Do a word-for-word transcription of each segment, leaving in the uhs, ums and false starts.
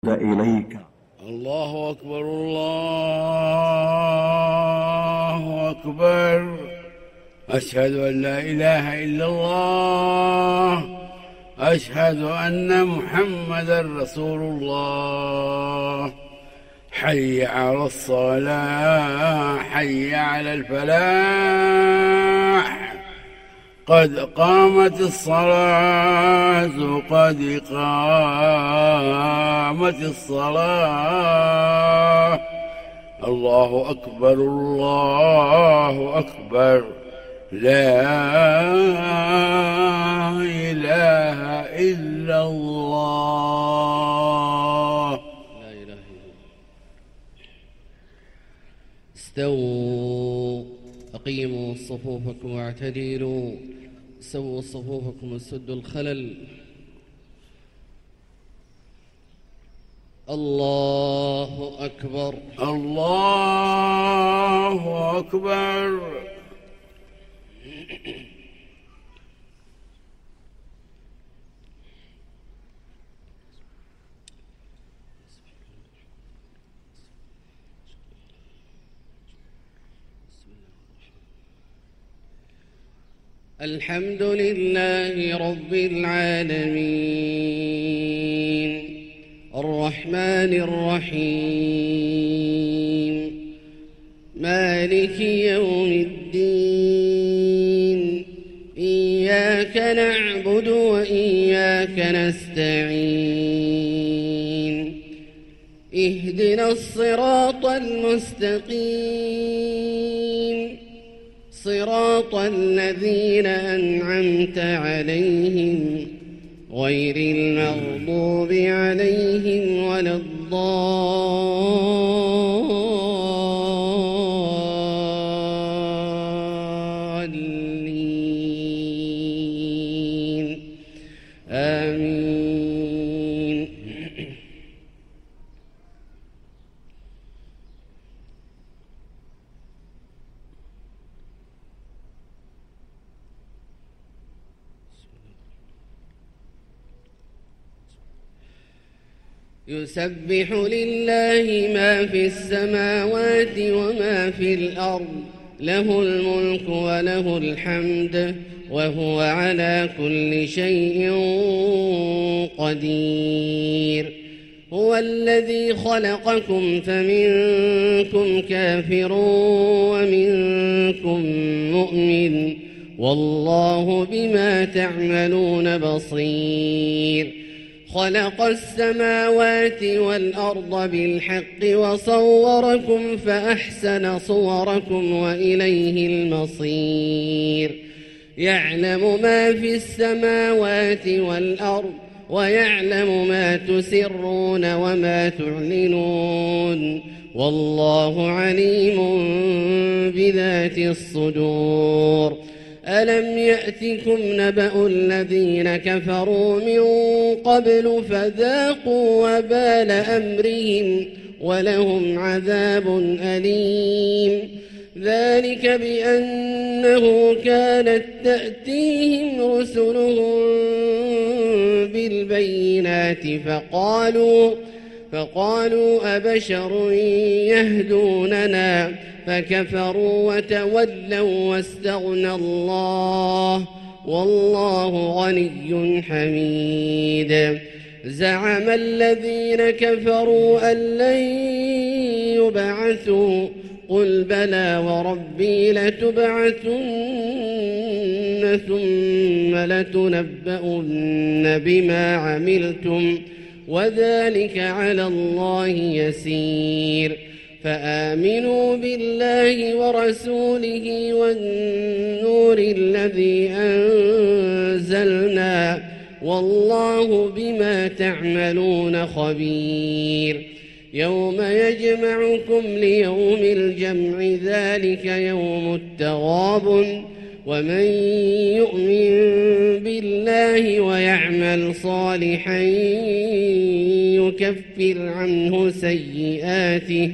إليك. الله أكبر الله أكبر. أشهد أن لا إله إلا الله. أشهد أن محمدا رسول الله. حي على الصلاة، حي على الفلاح. قد قامت الصلاة، قد قامت الصلاة. الله أكبر الله أكبر. لا إله إلا الله. لا إله إلا الله. استووا، أقيموا صفوفكم واعتدلوا، سووا صفوفكم وسدوا الخلل. الله أكبر الله أكبر. الحمد لله رب العالمين، الرحمن الرحيم، مالك يوم الدين. إياك نعبد وإياك نستعين. اهدنا الصراط المستقيم، صراط الذين أنعمت عليهم غير المغضوب عليهم ولا الضالين. آمين. يسبح لله ما في السماوات وما في الأرض، له الملك وله الحمد، وهو على كل شيء قدير. هو الذي خلقكم فمنكم كافر ومنكم مؤمن، والله بما تعملون بصير. خلق السماوات والأرض بالحق وصوركم فأحسن صوركم وإليه المصير. يعلم ما في السماوات والأرض ويعلم ما تسرون وما تعلنون، والله عليم بذات الصدور. ألم يأتكم نبأ الذين كفروا من قبل فذاقوا وبال أمرهم ولهم عذاب أليم. ذلك بأنه كانت تأتيهم رسلهم بالبينات فقالوا فقالوا أبشر يهدوننا، فكفروا وتولوا واستغنى الله، والله غني حميد. زعم الذين كفروا أن لن يبعثوا، قل بلى وربي لتبعثن ثم لتنبؤن بما عملتم، وذلك على الله يسير. فآمنوا بالله ورسوله والنور الذي أنزلنا، والله بما تعملون خبير. يوم يجمعكم ليوم الجمع، ذلك يوم التغابن. ومن يؤمن بالله ويعمل صالحا يكفر عنه سيئاته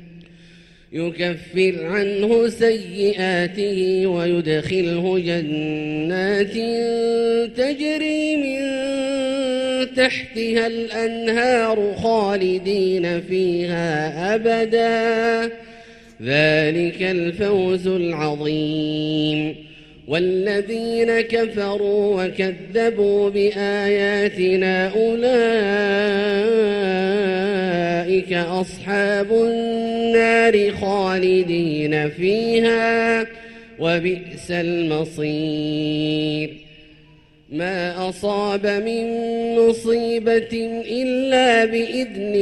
يكفر عنه سيئاته ويدخله جنات تجري من تحتها الأنهار خالدين فيها أبدا ذلك الفوز العظيم. والذين كفروا وكذبوا بآياتنا أولئك أصحاب النار خالدين فيها وبئس المصير. ما أصاب من مصيبة إلا بإذن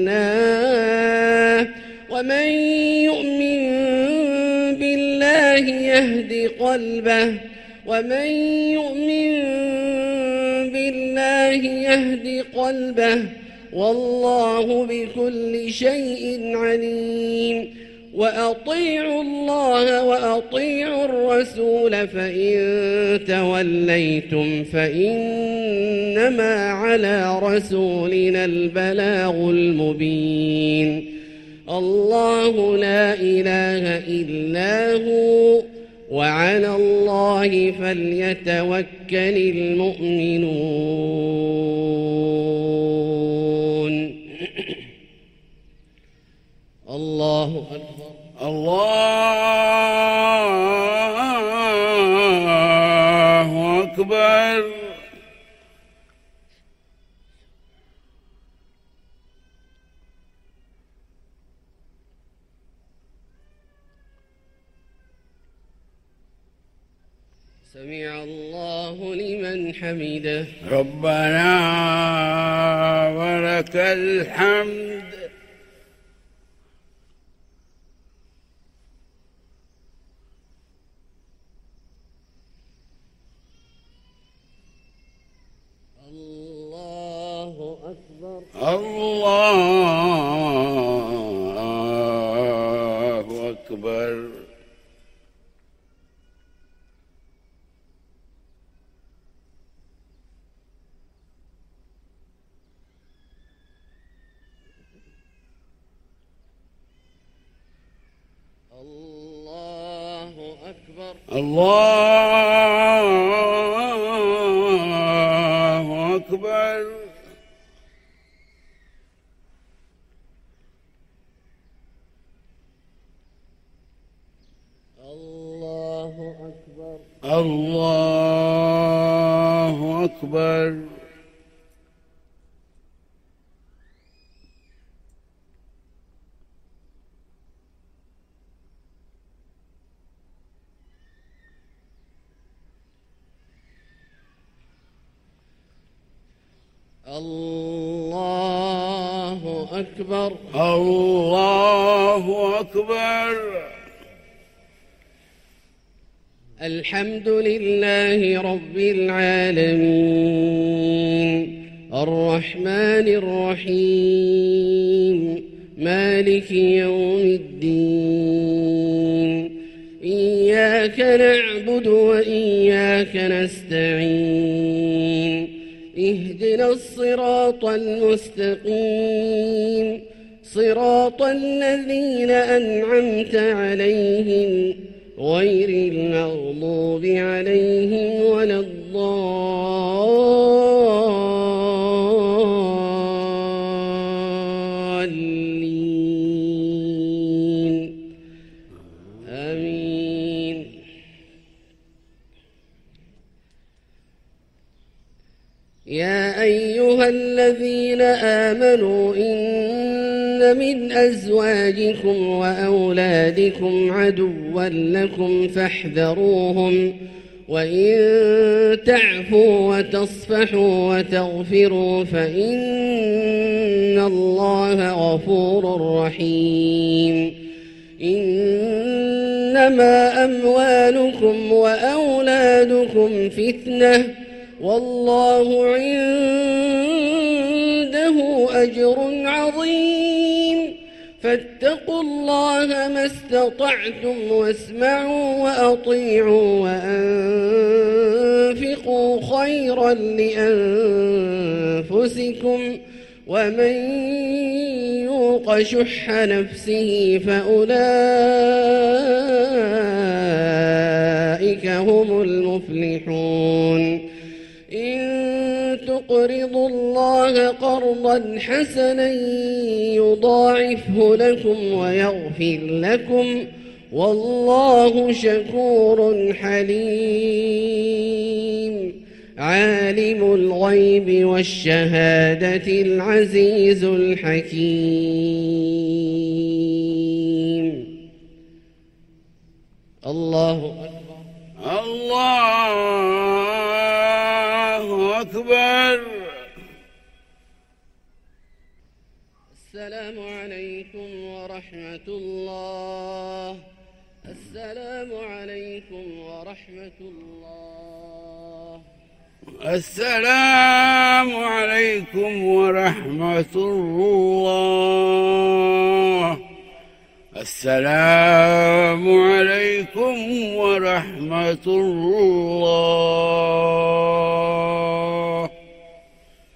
الله ومن يؤمن بالله يهد قلبه ومن يؤمن بالله يهد قلبه والله بكل شيء عليم. وأطيعوا الله وأطيعوا الرسول فإن توليتم فإنما على رسولنا البلاغ المبين. الله لا إله إلا هو وعلى الله فليتوكل المؤمنون. الله أكبر. الله أكبر. سمع الله لمن حمده. ربنا ولك الحمد. الله أكبر. الله أكبر. الله أكبر. الله أكبر. الله أكبر. الله أكبر. الله أكبر. الله أكبر. الحمد لله رب العالمين الرحمن الرحيم مالك يوم الدين إياك نعبد وإياك نستعين اهدنا الصراط المستقيم صراط الذين أنعمت عليهم غير المغضوب عليهم ولا الضالين آمين. يا أيها الذين آمنوا إن من أزواجكم وأولادكم عدوا لكم فاحذروهم وإن تعفوا وتصفحوا وتغفروا فإن الله غفور رحيم. إنما أموالكم وأولادكم فتنة والله عنده أجر عظيم. فاتقوا الله ما استطعتم واسمعوا وأطيعوا وأنفقوا خيرا لأنفسكم ومن يوق شح نفسه فأولئك هم المفلحون. إن تقرضوا الله قرضا حسنا يضاعفه لكم ويغفر لكم والله شكور حليم. عالم الغيب والشهادة العزيز الحكيم. الله أكبر. الله أكبر. السلام عليكم ورحمة الله. السلام عليكم ورحمة الله. السلام عليكم ورحمة الله. السلام عليكم ورحمة الله.